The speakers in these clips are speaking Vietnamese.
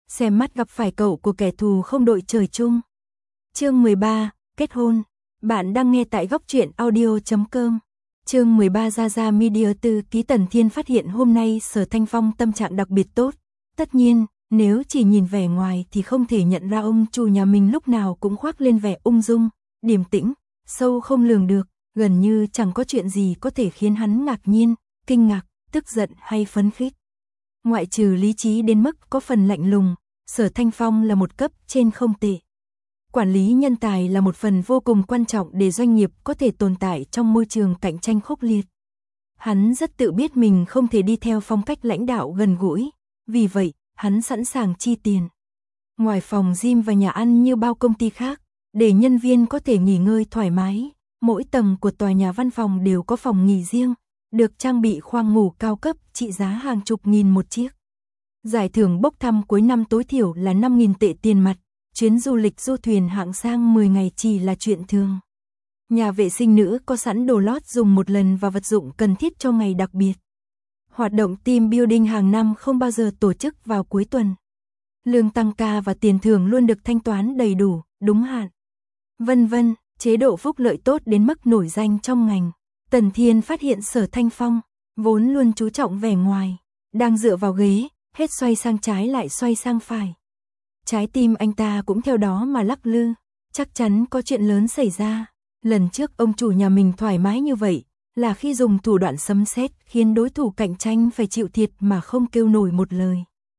xem mắt gặp phải cậu của kẻ thù không đội trời chung. Chương 13, kết hôn. Bạn đang nghe tại góc truyện audio.com. Chương 13 Gia Media Tư ký Tần Thiên phát hiện hôm nay Sở Thanh Phong tâm trạng đặc biệt tốt. Tất nhiên, nếu chỉ nhìn vẻ ngoài thì không thể nhận ra ông chủ nhà mình lúc nào cũng khoác lên vẻ ung dung, điềm tĩnh, sâu không lường được, gần như chẳng có chuyện gì có thể khiến hắn ngạc nhiên, kinh ngạc, tức giận hay phấn khích. Ngoại trừ lý trí đến mức có phần lạnh lùng, Sở Thanh Phong là một cấp trên không tệ. Quản lý nhân tài là một phần vô cùng quan trọng để doanh nghiệp có thể tồn tại trong môi trường cạnh tranh khốc liệt. Hắn rất tự biết mình không thể đi theo phong cách lãnh đạo gần gũi, vì vậy, hắn sẵn sàng chi tiền. Ngoài phòng gym và nhà ăn như bao công ty khác, để nhân viên có thể nghỉ ngơi thoải mái, mỗi tầng của tòa nhà văn phòng đều có phòng nghỉ riêng, được trang bị khoang ngủ cao cấp trị giá hàng chục nghìn một chiếc. Giải thưởng bốc thăm cuối năm tối thiểu là 5.000 tệ tiền mặt, chuyến du lịch du thuyền hạng sang 10 ngày chỉ là chuyện thường. Nhà vệ sinh nữ có sẵn đồ lót dùng một lần và vật dụng cần thiết cho ngày đặc biệt. Hoạt động team building hàng năm không bao giờ tổ chức vào cuối tuần. Lương tăng ca và tiền thưởng luôn được thanh toán đầy đủ, đúng hạn. Vân vân, chế độ phúc lợi tốt đến mức nổi danh trong ngành. Tần Thiên phát hiện Sở Thanh Phong, vốn luôn chú trọng vẻ ngoài, đang dựa vào ghế, hết xoay sang trái lại xoay sang phải. Trái tim anh ta cũng theo đó mà lắc lư, chắc chắn có chuyện lớn xảy ra. Lần trước ông chủ nhà mình thoải mái như vậy, là khi dùng thủ đoạn sấm sét khiến đối thủ cạnh tranh phải chịu thiệt mà không kêu nổi một lời.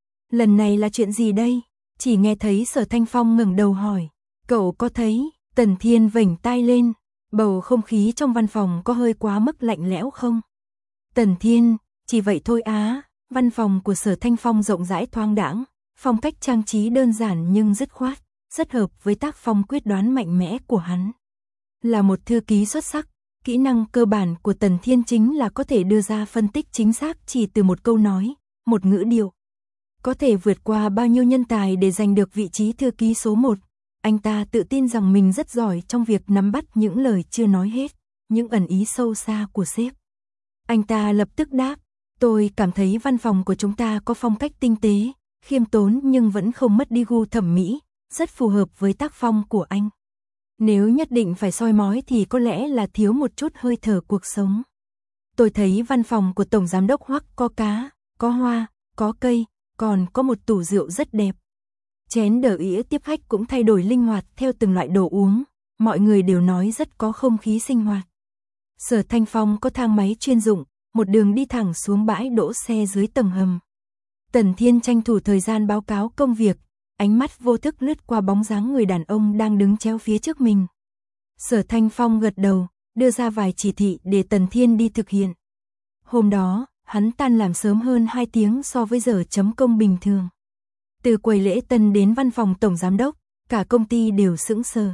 Lần này là chuyện gì đây? Chỉ nghe thấy Sở Thanh Phong ngẩng đầu hỏi, cậu có thấy? Tần Thiên vểnh tai lên, bầu không khí trong văn phòng có hơi quá mức lạnh lẽo không? Tần Thiên, chỉ vậy thôi á. Văn phòng của Sở Thanh Phong rộng rãi thoáng đãng, phong cách trang trí đơn giản nhưng dứt khoát, rất hợp với tác phong quyết đoán mạnh mẽ của hắn. Là một thư ký xuất sắc, kỹ năng cơ bản của Tần Thiên chính là có thể đưa ra phân tích chính xác chỉ từ một câu nói, một ngữ điệu. Có thể vượt qua bao nhiêu nhân tài để giành được vị trí thư ký số 1. Anh ta tự tin rằng mình rất giỏi trong việc nắm bắt những lời chưa nói hết, những ẩn ý sâu xa của sếp. Anh ta lập tức đáp, tôi cảm thấy văn phòng của chúng ta có phong cách tinh tế, khiêm tốn nhưng vẫn không mất đi gu thẩm mỹ, rất phù hợp với tác phong của anh. Nếu nhất định phải soi mói thì có lẽ là thiếu một chút hơi thở cuộc sống. Tôi thấy văn phòng của Tổng Giám đốc Hoắc có cá, có hoa, có cây, còn có một tủ rượu rất đẹp. Chén đỡ ĩa tiếp khách cũng thay đổi linh hoạt theo từng loại đồ uống, mọi người đều nói rất có không khí sinh hoạt. Sở Thanh Phong có thang máy chuyên dụng, một đường đi thẳng xuống bãi đỗ xe dưới tầng hầm. Tần Thiên tranh thủ thời gian báo cáo công việc, ánh mắt vô thức lướt qua bóng dáng người đàn ông đang đứng chéo phía trước mình. Sở Thanh Phong gật đầu, đưa ra vài chỉ thị để Tần Thiên đi thực hiện. Hôm đó, hắn tan làm sớm hơn 2 tiếng so với giờ chấm công bình thường. Từ quầy lễ tân đến văn phòng Tổng Giám đốc, cả công ty đều sững sờ.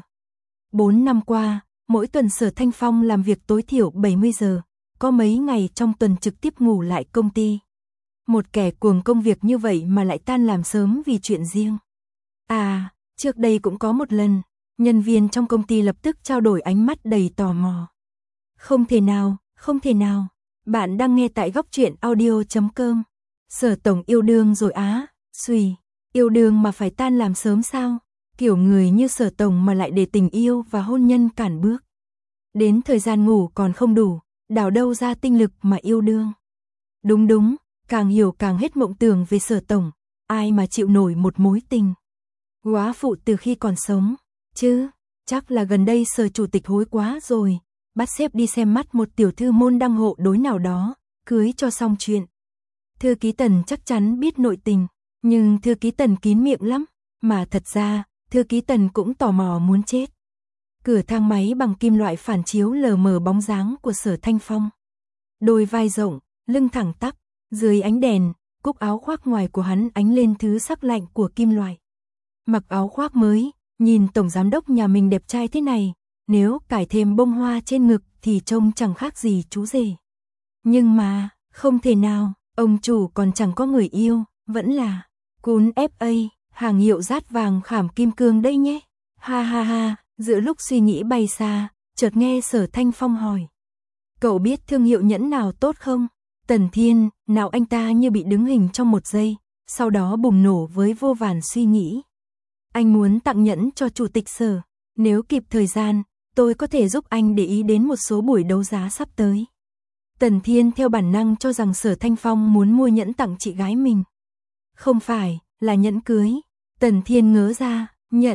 4 năm qua, mỗi tuần Sở Thanh Phong làm việc tối thiểu 70 giờ, có mấy ngày trong tuần trực tiếp ngủ lại công ty. Một kẻ cuồng công việc như vậy mà lại tan làm sớm vì chuyện riêng. À, trước đây cũng có một lần, nhân viên trong công ty lập tức trao đổi ánh mắt đầy tò mò. Không thể nào, không thể nào, bạn đang nghe tại góc truyện audio.com. Sở Tổng yêu đương rồi á, xùy, yêu đương mà phải tan làm sớm sao? Kiểu người như Sở Tổng mà lại để tình yêu và hôn nhân cản bước. Đến thời gian ngủ còn không đủ, đào đâu ra tinh lực mà yêu đương. Đúng, càng hiểu càng hết mộng tưởng về Sở Tổng, ai mà chịu nổi một mối tình. Góa phụ từ khi còn sống, chứ, chắc là gần đây Sở Chủ tịch hối quá rồi, bắt sếp đi xem mắt một tiểu thư môn đăng hộ đối nào đó, cưới cho xong chuyện. Thư ký Tần chắc chắn biết nội tình, nhưng thư ký Tần kín miệng lắm, mà thật ra, thư ký Tần cũng tò mò muốn chết. Cửa thang máy bằng kim loại phản chiếu lờ mờ bóng dáng của Sở Thanh Phong. Đôi vai rộng, lưng thẳng tắp, dưới ánh đèn, cúc áo khoác ngoài của hắn ánh lên thứ sắc lạnh của kim loại. Mặc áo khoác mới, nhìn Tổng Giám đốc nhà mình đẹp trai thế này, nếu cài thêm bông hoa trên ngực thì trông chẳng khác gì chú rể. Nhưng mà, không thể nào, ông chủ còn chẳng có người yêu, vẫn là cún FA, hàng hiệu dát vàng khảm kim cương đây nhé. Ha ha ha, giữa lúc suy nghĩ bay xa, chợt nghe Sở Thanh Phong hỏi. Cậu biết thương hiệu nhẫn nào tốt không? Tần Thiên, nào anh ta như bị đứng hình trong một giây, sau đó bùng nổ với vô vàn suy nghĩ. Anh muốn tặng nhẫn cho chủ tịch Sở, nếu kịp thời gian, tôi có thể giúp anh để ý đến một số buổi đấu giá sắp tới. Tần Thiên theo bản năng cho rằng Sở Thanh Phong muốn mua nhẫn tặng chị gái mình. Không phải, là nhẫn cưới. Tần Thiên ngớ ra,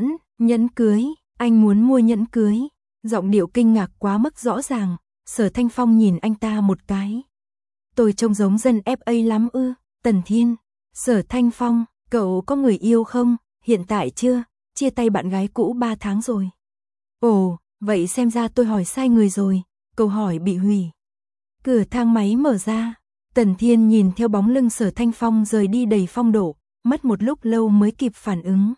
nhẫn cưới, anh muốn mua nhẫn cưới. Giọng điệu kinh ngạc quá mức rõ ràng, Sở Thanh Phong nhìn anh ta một cái. Tôi trông giống dân FA lắm ư? Tần Thiên, Sở Thanh Phong, cậu có người yêu không? Hiện tại chưa, chia tay bạn gái cũ 3 tháng rồi. Ồ, vậy xem ra tôi hỏi sai người rồi, câu hỏi bị hủy. Cửa thang máy mở ra, Tần Thiên nhìn theo bóng lưng Sở Thanh Phong rời đi đầy phong độ, mất một lúc lâu mới kịp phản ứng.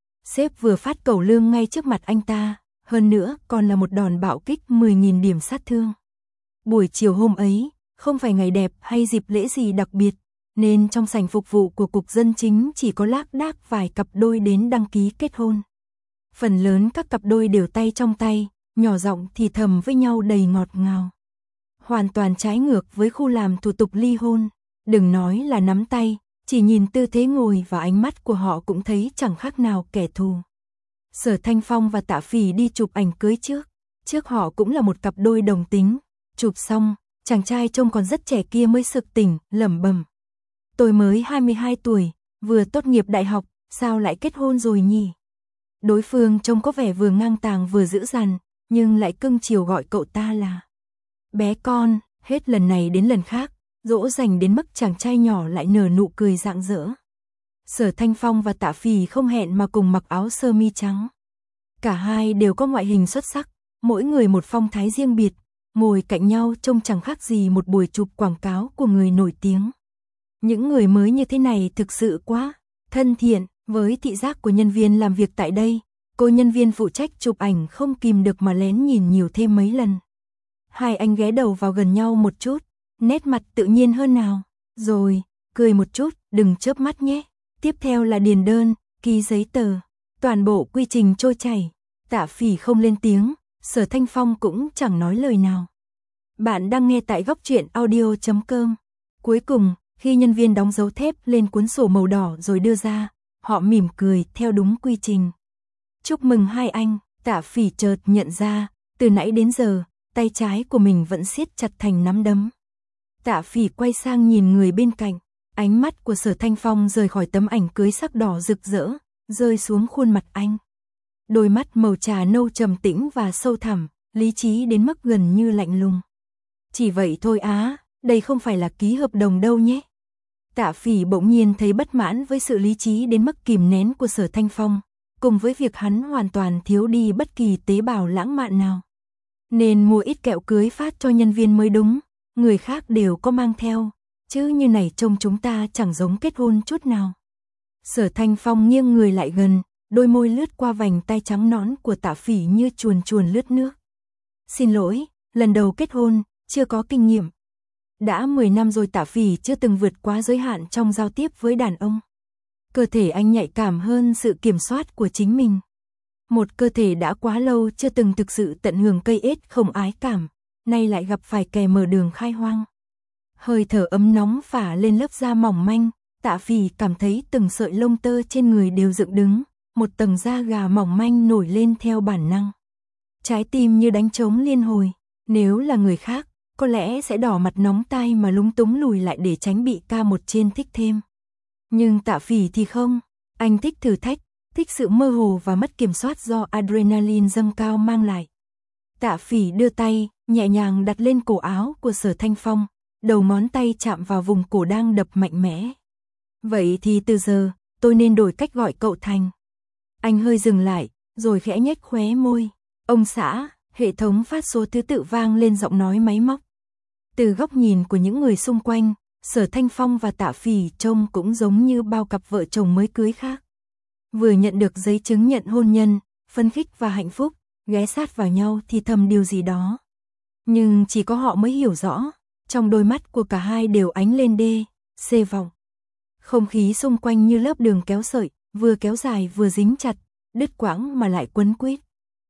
Sếp vừa phát cẩu lương ngay trước mặt anh ta, hơn nữa còn là một đòn bạo kích 10.000 điểm sát thương. Buổi chiều hôm ấy, không phải ngày đẹp hay dịp lễ gì đặc biệt, nên trong sảnh phục vụ của Cục Dân Chính chỉ có lác đác vài cặp đôi đến đăng ký kết hôn. Phần lớn các cặp đôi đều tay trong tay, nhỏ giọng thì thầm với nhau đầy ngọt ngào. Hoàn toàn trái ngược với khu làm thủ tục ly hôn, đừng nói là nắm tay, chỉ nhìn tư thế ngồi và ánh mắt của họ cũng thấy chẳng khác nào kẻ thù. Sở Thanh Phong và Tạ Phỉ đi chụp ảnh cưới trước họ cũng là một cặp đôi đồng tính, chụp xong, chàng trai trông còn rất trẻ kia mới sực tỉnh, lẩm bẩm. Tôi mới 22 tuổi, vừa tốt nghiệp đại học, sao lại kết hôn rồi nhỉ? Đối phương trông có vẻ vừa ngang tàng vừa dữ dằn, nhưng lại cưng chiều gọi cậu ta là bé con, hết lần này đến lần khác, dỗ dành đến mức chàng trai nhỏ lại nở nụ cười rạng rỡ. Sở Thanh Phong và Tạ Phỉ không hẹn mà cùng mặc áo sơ mi trắng. Cả hai đều có ngoại hình xuất sắc, mỗi người một phong thái riêng biệt, ngồi cạnh nhau trông chẳng khác gì một buổi chụp quảng cáo của người nổi tiếng. Những người mới như thế này thực sự quá thân thiện với thị giác của nhân viên làm việc tại đây. Cô nhân viên phụ trách chụp ảnh không kìm được mà lén nhìn nhiều thêm mấy lần. Hai anh ghé đầu vào gần nhau một chút, nét mặt tự nhiên hơn nào. Rồi, cười một chút, đừng chớp mắt nhé. Tiếp theo là điền đơn, ký giấy tờ. Toàn bộ quy trình trôi chảy. Tạ Phỉ không lên tiếng, Sở Thanh Phong cũng chẳng nói lời nào. Bạn đang nghe tại góc truyện audio.com. Cuối cùng, khi nhân viên đóng dấu thép lên cuốn sổ màu đỏ rồi đưa ra, họ mỉm cười theo đúng quy trình. Chúc mừng hai anh, Tạ Phỉ chợt nhận ra, từ nãy đến giờ, tay trái của mình vẫn siết chặt thành nắm đấm. Tạ Phỉ quay sang nhìn người bên cạnh, ánh mắt của Sở Thanh Phong rời khỏi tấm ảnh cưới sắc đỏ rực rỡ, rơi xuống khuôn mặt anh. Đôi mắt màu trà nâu trầm tĩnh và sâu thẳm, lý trí đến mức gần như lạnh lùng. Chỉ vậy thôi á, đây không phải là ký hợp đồng đâu nhé. Tạ Phỉ bỗng nhiên thấy bất mãn với sự lý trí đến mức kìm nén của Sở Thanh Phong, cùng với việc hắn hoàn toàn thiếu đi bất kỳ tế bào lãng mạn nào. Nên mua ít kẹo cưới phát cho nhân viên mới đúng, người khác đều có mang theo, chứ như này trông chúng ta chẳng giống kết hôn chút nào. Sở Thanh Phong nghiêng người lại gần, đôi môi lướt qua vành tay trắng nõn của Tạ Phỉ như chuồn chuồn lướt nước. Xin lỗi, lần đầu kết hôn, chưa có kinh nghiệm. Đã 10 năm rồi Tạ Phỉ chưa từng vượt quá giới hạn trong giao tiếp với đàn ông. Cơ thể anh nhạy cảm hơn sự kiểm soát của chính mình. Một cơ thể đã quá lâu chưa từng thực sự tận hưởng cây ết không ái cảm, nay lại gặp phải kẻ mở đường khai hoang. Hơi thở ấm nóng phả lên lớp da mỏng manh, Tạ Phỉ cảm thấy từng sợi lông tơ trên người đều dựng đứng, một tầng da gà mỏng manh nổi lên theo bản năng. Trái tim như đánh trống liên hồi, nếu là người khác, có lẽ sẽ đỏ mặt nóng tai mà lúng túng lùi lại để tránh bị ca một trên thích thêm. Nhưng Tạ Phỉ thì không, anh thích thử thách, thích sự mơ hồ và mất kiểm soát do adrenaline dâng cao mang lại. Tạ Phỉ đưa tay, nhẹ nhàng đặt lên cổ áo của Sở Thanh Phong, đầu ngón tay chạm vào vùng cổ đang đập mạnh mẽ. Vậy thì từ giờ, tôi nên đổi cách gọi cậu thành. Anh hơi dừng lại, rồi khẽ nhếch khóe môi. Ông xã, hệ thống phát số thứ tự vang lên giọng nói máy móc. Từ góc nhìn của những người xung quanh, Sở Thanh Phong và Tạ Phỉ trông cũng giống như bao cặp vợ chồng mới cưới khác. Vừa nhận được giấy chứng nhận hôn nhân, phấn khích và hạnh phúc, ghé sát vào nhau thì thầm điều gì đó. Nhưng chỉ có họ mới hiểu rõ, trong đôi mắt của cả hai đều ánh lên xê vọng. Không khí xung quanh như lớp đường kéo sợi, vừa kéo dài vừa dính chặt, đứt quãng mà lại quấn quýt.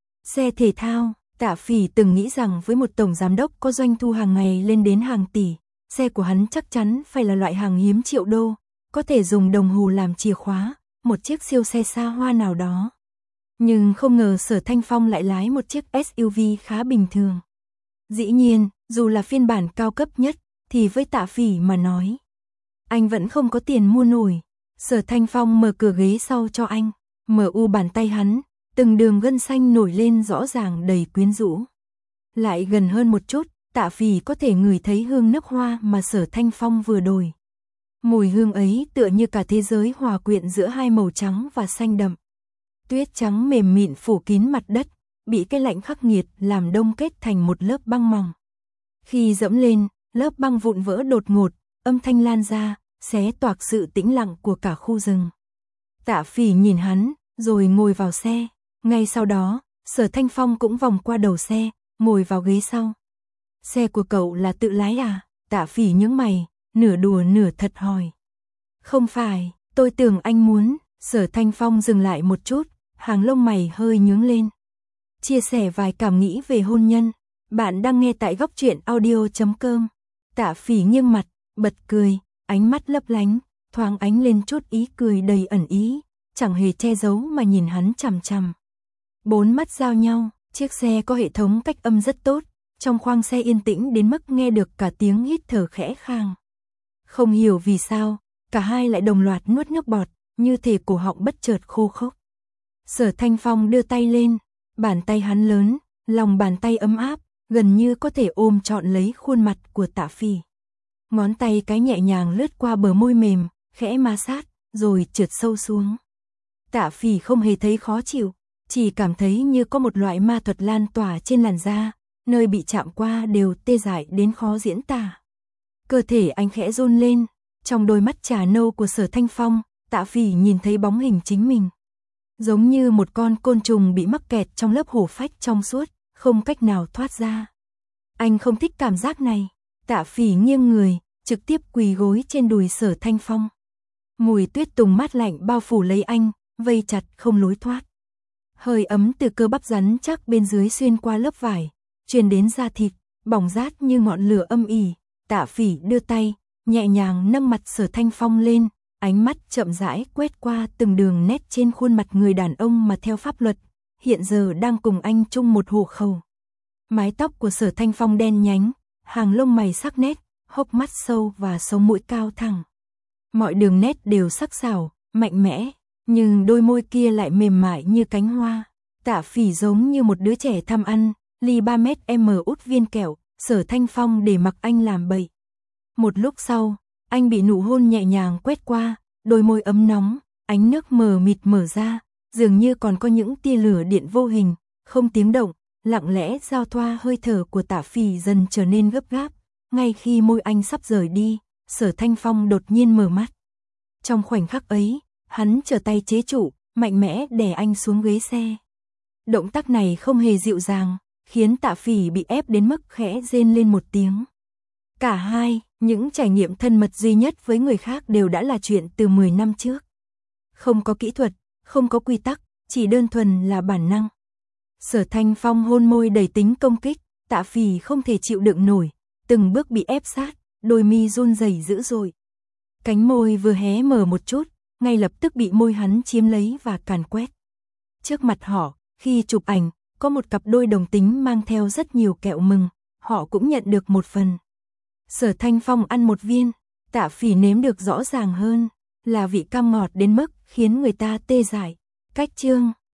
Xe thể thao, Tạ Phỉ từng nghĩ rằng với một tổng giám đốc có doanh thu hàng ngày lên đến hàng tỷ, xe của hắn chắc chắn phải là loại hàng hiếm triệu đô, có thể dùng đồng hồ làm chìa khóa, một chiếc siêu xe xa hoa nào đó. Nhưng không ngờ Sở Thanh Phong lại lái một chiếc SUV khá bình thường. Dĩ nhiên, dù là phiên bản cao cấp nhất, thì với Tạ Phỉ mà nói, anh vẫn không có tiền mua nổi. Sở Thanh Phong mở cửa ghế sau cho anh, mở bàn tay hắn, từng đường gân xanh nổi lên rõ ràng đầy quyến rũ. Lại gần hơn một chút, Tạ Phỉ có thể ngửi thấy hương nước hoa mà Sở Thanh Phong vừa đổi. Mùi hương ấy tựa như cả thế giới hòa quyện giữa hai màu trắng và xanh đậm. Tuyết trắng mềm mịn phủ kín mặt đất, bị cái lạnh khắc nghiệt làm đông kết thành một lớp băng mỏng. Khi dẫm lên, lớp băng vụn vỡ đột ngột, âm thanh lan ra, xé toạc sự tĩnh lặng của cả khu rừng. Tạ Phỉ nhìn hắn, rồi ngồi vào xe. Ngay sau đó, Sở Thanh Phong cũng vòng qua đầu xe, ngồi vào ghế sau. Xe của cậu là tự lái à? Tạ Phỉ nhướng mày, nửa đùa nửa thật hỏi. Không phải, tôi tưởng anh muốn. Sở Thanh Phong dừng lại một chút, hàng lông mày hơi nhướng lên. Chia sẻ vài cảm nghĩ về hôn nhân. Bạn đang nghe tại góc truyện audio.com. Tạ Phỉ nghiêng mặt, bật cười, ánh mắt lấp lánh, thoáng ánh lên chút ý cười đầy ẩn ý, chẳng hề che giấu mà nhìn hắn chằm chằm. Bốn mắt giao nhau, chiếc xe có hệ thống cách âm rất tốt, trong khoang xe yên tĩnh đến mức nghe được cả tiếng hít thở khẽ khàng. Không hiểu vì sao, cả hai lại đồng loạt nuốt nước bọt, như thể cổ họng bất chợt khô khốc. Sở Thanh Phong đưa tay lên, bàn tay hắn lớn, lòng bàn tay ấm áp, gần như có thể ôm trọn lấy khuôn mặt của Tạ Phỉ. Ngón tay cái nhẹ nhàng lướt qua bờ môi mềm, khẽ ma sát, rồi trượt sâu xuống. Tạ Phỉ không hề thấy khó chịu, chỉ cảm thấy như có một loại ma thuật lan tỏa trên làn da, nơi bị chạm qua đều tê dại đến khó diễn tả. Cơ thể anh khẽ run lên, trong đôi mắt trà nâu của Sở Thanh Phong, Tạ Phỉ nhìn thấy bóng hình chính mình. Giống như một con côn trùng bị mắc kẹt trong lớp hổ phách trong suốt, không cách nào thoát ra. Anh không thích cảm giác này. Tạ Phỉ nghiêng người, trực tiếp quỳ gối trên đùi Sở Thanh Phong. Mùi tuyết tùng mát lạnh bao phủ lấy anh, vây chặt không lối thoát. Hơi ấm từ cơ bắp rắn chắc bên dưới xuyên qua lớp vải, truyền đến da thịt, bỏng rát như ngọn lửa âm ỉ. Tạ Phỉ đưa tay, nhẹ nhàng nâng mặt Sở Thanh Phong lên, ánh mắt chậm rãi quét qua từng đường nét trên khuôn mặt người đàn ông mà theo pháp luật, hiện giờ đang cùng anh chung một hộ khẩu. Mái tóc của Sở Thanh Phong đen nhánh, hàng lông mày sắc nét, hốc mắt sâu và sống mũi cao thẳng. Mọi đường nét đều sắc sảo, mạnh mẽ, nhưng đôi môi kia lại mềm mại như cánh hoa. Tạ Phỉ giống như một đứa trẻ tham ăn, ly 3m út viên kẹo, Sở Thanh Phong để mặc anh làm bậy. Một lúc sau, anh bị nụ hôn nhẹ nhàng quét qua, đôi môi ấm nóng, ánh nước mờ mịt mở ra, dường như còn có những tia lửa điện vô hình, không tiếng động, lặng lẽ giao thoa. Hơi thở của Tạ Phỉ dần trở nên gấp gáp, ngay khi môi anh sắp rời đi, Sở Thanh Phong đột nhiên mở mắt. Trong khoảnh khắc ấy, hắn trở tay chế trụ, mạnh mẽ đè anh xuống ghế xe. Động tác này không hề dịu dàng, khiến Tạ Phỉ bị ép đến mức khẽ rên lên một tiếng. Cả hai, những trải nghiệm thân mật duy nhất với người khác đều đã là chuyện từ 10 năm trước. Không có kỹ thuật, không có quy tắc, chỉ đơn thuần là bản năng. Sở Thanh Phong hôn môi đầy tính công kích, Tạ Phỉ không thể chịu đựng nổi, từng bước bị ép sát, đôi mi run rẩy dữ dội. Cánh môi vừa hé mở một chút, ngay lập tức bị môi hắn chiếm lấy và càn quét. Trước mặt họ, khi chụp ảnh, có một cặp đôi đồng tính mang theo rất nhiều kẹo mừng, họ cũng nhận được một phần. Sở Thanh Phong ăn một viên, Tạ Phỉ nếm được rõ ràng hơn, là vị cam ngọt đến mức khiến người ta tê dại. Cách chương